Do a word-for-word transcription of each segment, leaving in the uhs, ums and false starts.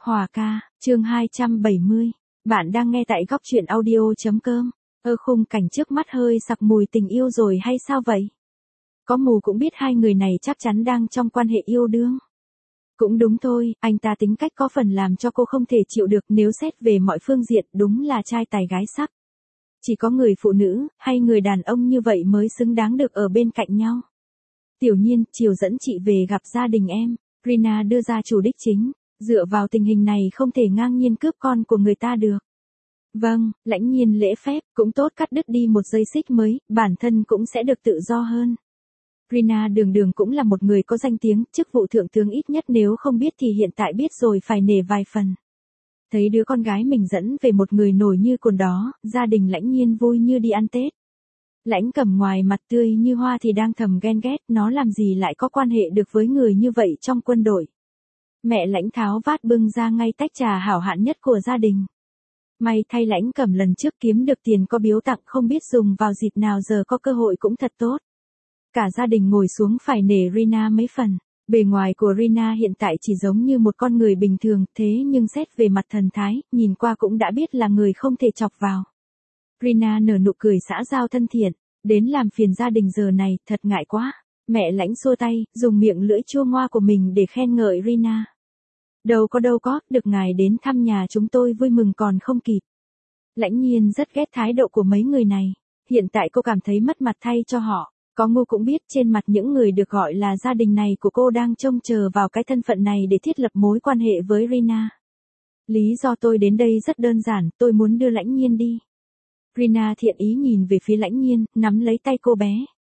Hòa ca, chương hai trăm bảy mươi. Bạn đang nghe tại góc truyện audio.com. Ơ khung cảnh trước mắt hơi sặc mùi tình yêu rồi hay sao vậy? Có mù cũng biết hai người này chắc chắn đang trong quan hệ yêu đương. Cũng đúng thôi, anh ta tính cách có phần làm cho cô không thể chịu được, nếu xét về mọi phương diện đúng là trai tài gái sắc. Chỉ có người phụ nữ, hay người đàn ông như vậy mới xứng đáng được ở bên cạnh nhau. Tiểu Nhiên, chiều dẫn chị về gặp gia đình em. Rina đưa ra chủ đích chính. Dựa vào tình hình này không thể ngang nhiên cướp con của người ta được. Vâng, Lãnh Nhiên lễ phép, cũng tốt cắt đứt đi một dây xích mới, bản thân cũng sẽ được tự do hơn. Rina đường đường cũng là một người có danh tiếng, chức vụ thượng tướng ít nhất nếu không biết thì hiện tại biết rồi phải nể vài phần. Thấy đứa con gái mình dẫn về một người nổi như cồn đó, gia đình Lãnh Nhiên vui như đi ăn Tết. Lãnh Cầm ngoài mặt tươi như hoa thì đang thầm ghen ghét, nó làm gì lại có quan hệ được với người như vậy trong quân đội. Mẹ Lãnh tháo vát bưng ra ngay tách trà hảo hạng nhất của gia đình. May thay Lãnh Cầm lần trước kiếm được tiền có biếu tặng không biết dùng vào dịp nào, giờ có cơ hội cũng thật tốt. Cả gia đình ngồi xuống phải nể Rina mấy phần. Bề ngoài của Rina hiện tại chỉ giống như một con người bình thường, thế nhưng xét về mặt thần thái, nhìn qua cũng đã biết là người không thể chọc vào. Rina nở nụ cười xã giao thân thiện, đến làm phiền gia đình giờ này, thật ngại quá. Mẹ Lãnh xua tay, dùng miệng lưỡi chua ngoa của mình để khen ngợi Rina. Đâu có đâu có, được ngài đến thăm nhà chúng tôi vui mừng còn không kịp. Lãnh Nhiên rất ghét thái độ của mấy người này. Hiện tại cô cảm thấy mất mặt thay cho họ. Có ngu cũng biết trên mặt những người được gọi là gia đình này của cô đang trông chờ vào cái thân phận này để thiết lập mối quan hệ với Rina. Lý do tôi đến đây rất đơn giản, tôi muốn đưa Lãnh Nhiên đi. Rina thiện ý nhìn về phía Lãnh Nhiên, nắm lấy tay cô bé.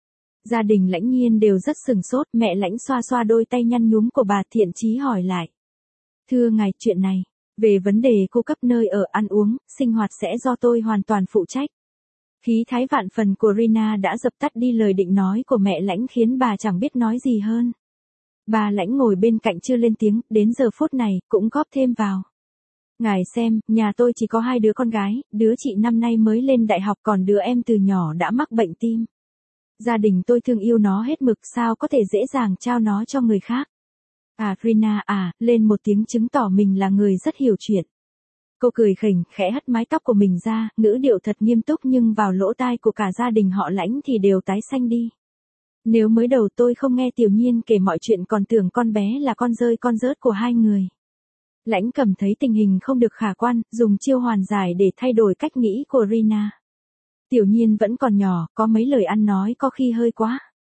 Gia đình Lãnh Nhiên đều rất sừng sốt, mẹ Lãnh xoa xoa đôi tay nhăn nhúm của bà thiện chí hỏi lại. Thưa ngài, chuyện này, về vấn đề cung cấp nơi ở ăn uống, sinh hoạt sẽ do tôi hoàn toàn phụ trách. Khí thái vạn phần của Rina đã dập tắt đi lời định nói của mẹ Lãnh khiến bà chẳng biết nói gì hơn. Bà Lãnh ngồi bên cạnh chưa lên tiếng, đến giờ phút này, cũng góp thêm vào. Ngài xem, nhà tôi chỉ có hai đứa con gái, đứa chị năm nay mới lên đại học còn đứa em từ nhỏ đã mắc bệnh tim. Gia đình tôi thương yêu nó hết mực, sao có thể dễ dàng trao nó cho người khác. À Rina à, lên một tiếng chứng tỏ mình là người rất hiểu chuyện. Cô cười khỉnh, khẽ hất mái tóc của mình ra, ngữ điệu thật nghiêm túc nhưng vào lỗ tai của cả gia đình họ Lãnh thì đều tái xanh đi. Nếu mới đầu tôi không nghe Tiểu Nhiên kể mọi chuyện còn tưởng con bé là con rơi con rớt của hai người. Lãnh Cầm thấy tình hình không được khả quan, dùng chiêu hoàn giải để thay đổi cách nghĩ của Rina. Tiểu Nhiên vẫn còn nhỏ, có mấy lời ăn nói có khi hơi quá.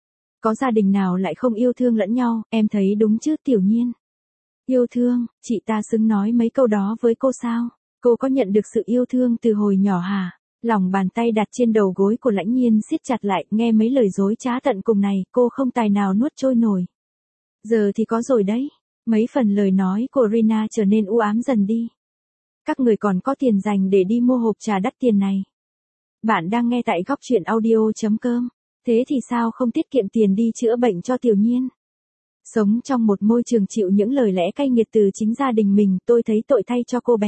Có gia đình nào lại không yêu thương lẫn nhau, em thấy đúng chứ Tiểu Nhiên? Yêu thương, chị ta xứng nói mấy câu đó với cô sao? Cô có nhận được sự yêu thương từ hồi nhỏ hả? Lòng bàn tay đặt trên đầu gối của Lãnh Nhiên siết chặt lại, nghe mấy lời dối trá tận cùng này, cô không tài nào nuốt trôi nổi. Giờ thì có rồi đấy. Mấy phần lời nói của Rina trở nên u ám dần đi. Các người còn có tiền dành để đi mua hộp trà đắt tiền này. Bạn đang nghe tại góc truyện audio.com. Thế thì sao không tiết kiệm tiền đi chữa bệnh cho Tiểu Nhiên? Sống trong một môi trường chịu những lời lẽ cay nghiệt từ chính gia đình mình, tôi thấy tội thay cho cô bé.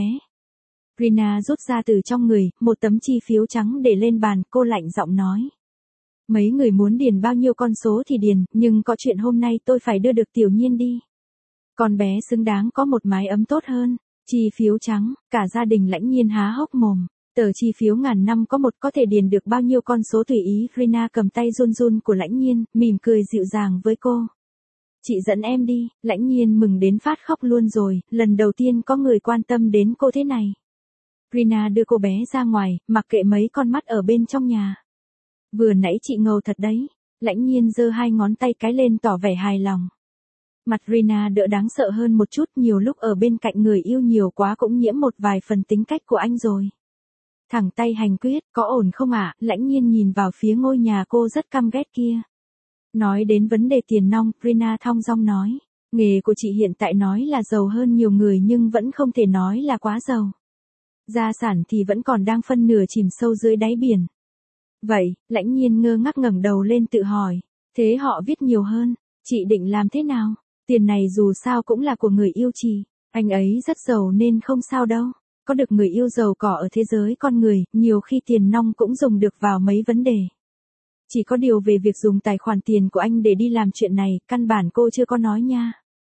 Rina rút ra từ trong người, một tấm chi phiếu trắng để lên bàn, cô lạnh giọng nói. Mấy người muốn điền bao nhiêu con số thì điền, nhưng có chuyện hôm nay tôi phải đưa được Tiểu Nhiên đi. Con bé xứng đáng có một mái ấm tốt hơn. Chi phiếu trắng, cả gia đình Lãnh Nhiên há hốc mồm. Tờ chi phiếu ngàn năm có một có thể điền được bao nhiêu con số tùy ý. Rina cầm tay run run của Lãnh Nhiên, mỉm cười dịu dàng với cô. Chị dẫn em đi. Lãnh Nhiên mừng đến phát khóc luôn rồi, lần đầu tiên có người quan tâm đến cô thế này. Rina đưa cô bé ra ngoài, mặc kệ mấy con mắt ở bên trong nhà. Vừa nãy chị ngầu thật đấy. Lãnh Nhiên giơ hai ngón tay cái lên tỏ vẻ hài lòng. Mặt Rina đỡ đáng sợ hơn một chút, nhiều lúc ở bên cạnh người yêu nhiều quá cũng nhiễm một vài phần tính cách của anh rồi. Thẳng tay hành quyết, có ổn không ạ? À? Lãnh Nhiên nhìn vào phía ngôi nhà cô rất căm ghét kia. Nói đến vấn đề tiền nong, Rina thong dong nói. Nghề của chị hiện tại nói là giàu hơn nhiều người nhưng vẫn không thể nói là quá giàu. Gia sản thì vẫn còn đang phân nửa chìm sâu dưới đáy biển. Vậy, Lãnh Nhiên ngơ ngác ngẩng đầu lên tự hỏi. Thế họ viết nhiều hơn, chị định làm thế nào? Tiền này dù sao cũng là của người yêu chị. Anh ấy rất giàu nên không sao đâu. Có được người yêu giàu có ở thế giới con người, nhiều khi tiền nong cũng dùng được vào mấy vấn đề. Chỉ có điều về việc dùng tài khoản tiền của anh để đi làm chuyện này, căn bản cô chưa có nói nha.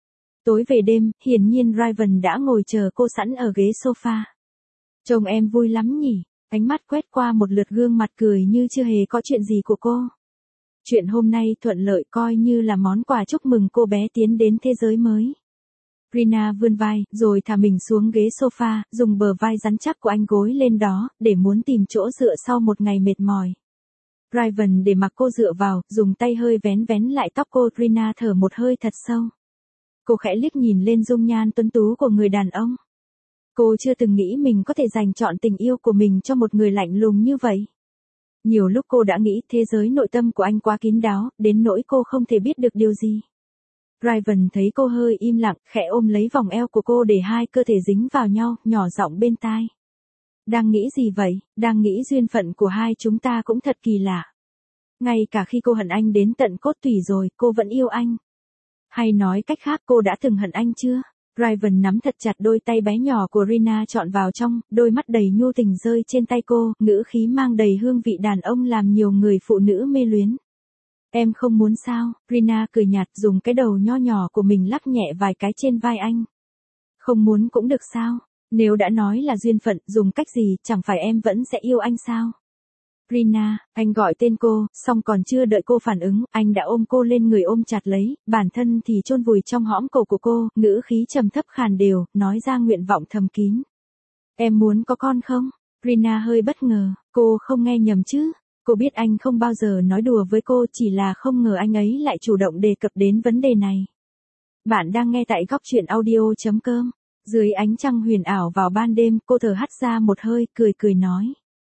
Tối về đêm, hiển nhiên Raven đã ngồi chờ cô sẵn ở ghế sofa. Trông em vui lắm nhỉ? Ánh mắt quét qua một lượt gương mặt cười như chưa hề có chuyện gì của cô. Chuyện hôm nay thuận lợi coi như là món quà chúc mừng cô bé tiến đến thế giới mới. Rina vươn vai, rồi thả mình xuống ghế sofa, dùng bờ vai rắn chắc của anh gối lên đó, để muốn tìm chỗ dựa sau một ngày mệt mỏi. Raven để mặc cô dựa vào, dùng tay hơi vén vén lại tóc cô. Rina thở một hơi thật sâu. Cô khẽ liếc nhìn lên dung nhan tuấn tú của người đàn ông. Cô chưa từng nghĩ mình có thể dành trọn tình yêu của mình cho một người lạnh lùng như vậy. Nhiều lúc cô đã nghĩ thế giới nội tâm của anh quá kín đáo, đến nỗi cô không thể biết được điều gì. Raven thấy cô hơi im lặng, khẽ ôm lấy vòng eo của cô để hai cơ thể dính vào nhau, nhỏ giọng bên tai. Đang nghĩ gì vậy? Đang nghĩ duyên phận của hai chúng ta cũng thật kỳ lạ. Ngay cả khi cô hận anh đến tận cốt tủy rồi, cô vẫn yêu anh. Hay nói cách khác, cô đã từng hận anh chưa? Raven nắm thật chặt đôi tay bé nhỏ của Rina trọn vào trong, đôi mắt đầy nhu tình rơi trên tay cô, ngữ khí mang đầy hương vị đàn ông làm nhiều người phụ nữ mê luyến. Em không muốn sao? Rina cười nhạt, dùng cái đầu nho nhỏ của mình lắc nhẹ vài cái trên vai anh. Không muốn cũng được sao? Nếu đã nói là duyên phận, dùng cách gì, chẳng phải em vẫn sẽ yêu anh sao? Rina, anh gọi tên cô, xong còn chưa đợi cô phản ứng, anh đã ôm cô lên người ôm chặt lấy, bản thân thì chôn vùi trong hõm cổ của cô, ngữ khí trầm thấp khàn đều, nói ra nguyện vọng thầm kín. Em muốn có con không? Rina hơi bất ngờ, cô không nghe nhầm chứ? Cô biết anh không bao giờ nói đùa với cô, chỉ là không ngờ anh ấy lại chủ động đề cập đến vấn đề này. Bạn đang nghe tại góc truyện audio chấm com. Dưới ánh trăng huyền ảo vào ban đêm, cô thở hắt ra một hơi, cười cười nói.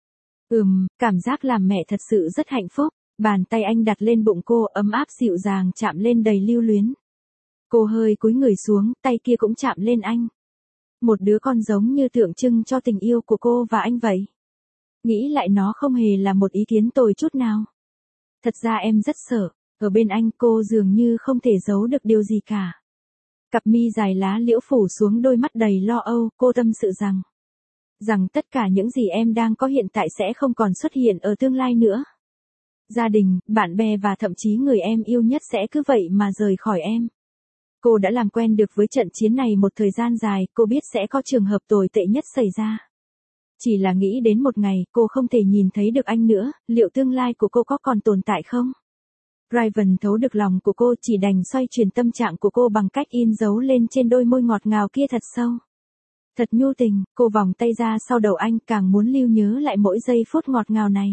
Ừm, cảm giác làm mẹ thật sự rất hạnh phúc. Bàn tay anh đặt lên bụng cô, ấm áp dịu dàng chạm lên đầy lưu luyến. Cô hơi cúi người xuống, tay kia cũng chạm lên anh. Một đứa con giống như tượng trưng cho tình yêu của cô và anh vậy. Nghĩ lại nó không hề là một ý kiến tồi chút nào. Thật ra em rất sợ, ở bên anh cô dường như không thể giấu được điều gì cả. Cặp mi dài lá liễu phủ xuống đôi mắt đầy lo âu, cô tâm sự rằng. Rằng tất cả những gì em đang có hiện tại sẽ không còn xuất hiện ở tương lai nữa. Gia đình, bạn bè và thậm chí người em yêu nhất sẽ cứ vậy mà rời khỏi em. Cô đã làm quen được với trận chiến này một thời gian dài, cô biết sẽ có trường hợp tồi tệ nhất xảy ra. Chỉ là nghĩ đến một ngày, cô không thể nhìn thấy được anh nữa, liệu tương lai của cô có còn tồn tại không? Raven thấu được lòng của cô, chỉ đành xoay chuyển tâm trạng của cô bằng cách in dấu lên trên đôi môi ngọt ngào kia thật sâu. Thật nhu tình, cô vòng tay ra sau đầu anh, càng muốn lưu nhớ lại mỗi giây phút ngọt ngào này.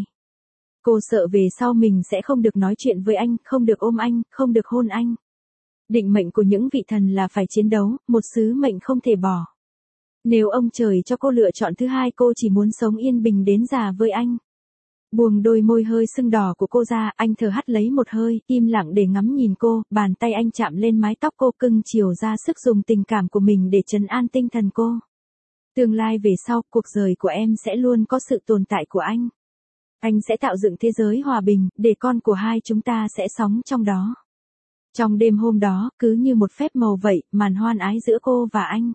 Cô sợ về sau mình sẽ không được nói chuyện với anh, không được ôm anh, không được hôn anh. Định mệnh của những vị thần là phải chiến đấu, một sứ mệnh không thể bỏ. Nếu ông trời cho cô lựa chọn thứ hai, cô chỉ muốn sống yên bình đến già với anh. Buông đôi môi hơi sưng đỏ của cô ra, anh thở hắt lấy một hơi, im lặng để ngắm nhìn cô, bàn tay anh chạm lên mái tóc cô, cưng chiều ra sức dùng tình cảm của mình để trấn an tinh thần cô. Tương lai về sau, cuộc đời của em sẽ luôn có sự tồn tại của anh. Anh sẽ tạo dựng thế giới hòa bình, để con của hai chúng ta sẽ sống trong đó. Trong đêm hôm đó, cứ như một phép màu vậy, màn hoan ái giữa cô và anh.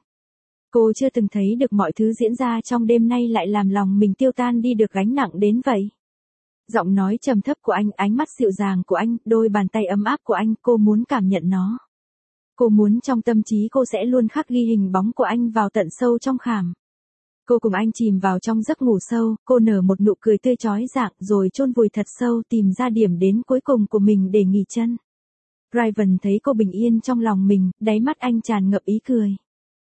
Cô chưa từng thấy được mọi thứ diễn ra trong đêm nay lại làm lòng mình tiêu tan đi được gánh nặng đến vậy. Giọng nói trầm thấp của anh, ánh mắt dịu dàng của anh, đôi bàn tay ấm áp của anh, cô muốn cảm nhận nó. Cô muốn trong tâm trí cô sẽ luôn khắc ghi hình bóng của anh vào tận sâu trong khảm. Cô cùng anh chìm vào trong giấc ngủ sâu, cô nở một nụ cười tươi chói rạng rồi chôn vùi thật sâu, tìm ra điểm đến cuối cùng của mình để nghỉ chân. Raven thấy cô bình yên trong lòng mình, đáy mắt anh tràn ngập ý cười.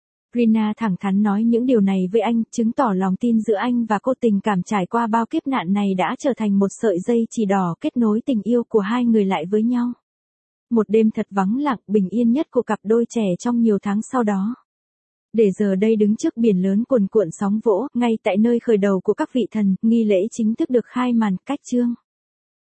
Rina thẳng thắn nói những điều này với anh, chứng tỏ lòng tin giữa anh và cô, tình cảm trải qua bao kiếp nạn này đã trở thành một sợi dây chỉ đỏ kết nối tình yêu của hai người lại với nhau. Một đêm thật vắng lặng, bình yên nhất của cặp đôi trẻ trong nhiều tháng sau đó. Để giờ đây đứng trước biển lớn cuồn cuộn sóng vỗ, ngay tại nơi khởi đầu của các vị thần, nghi lễ chính thức được khai màn, cách chương.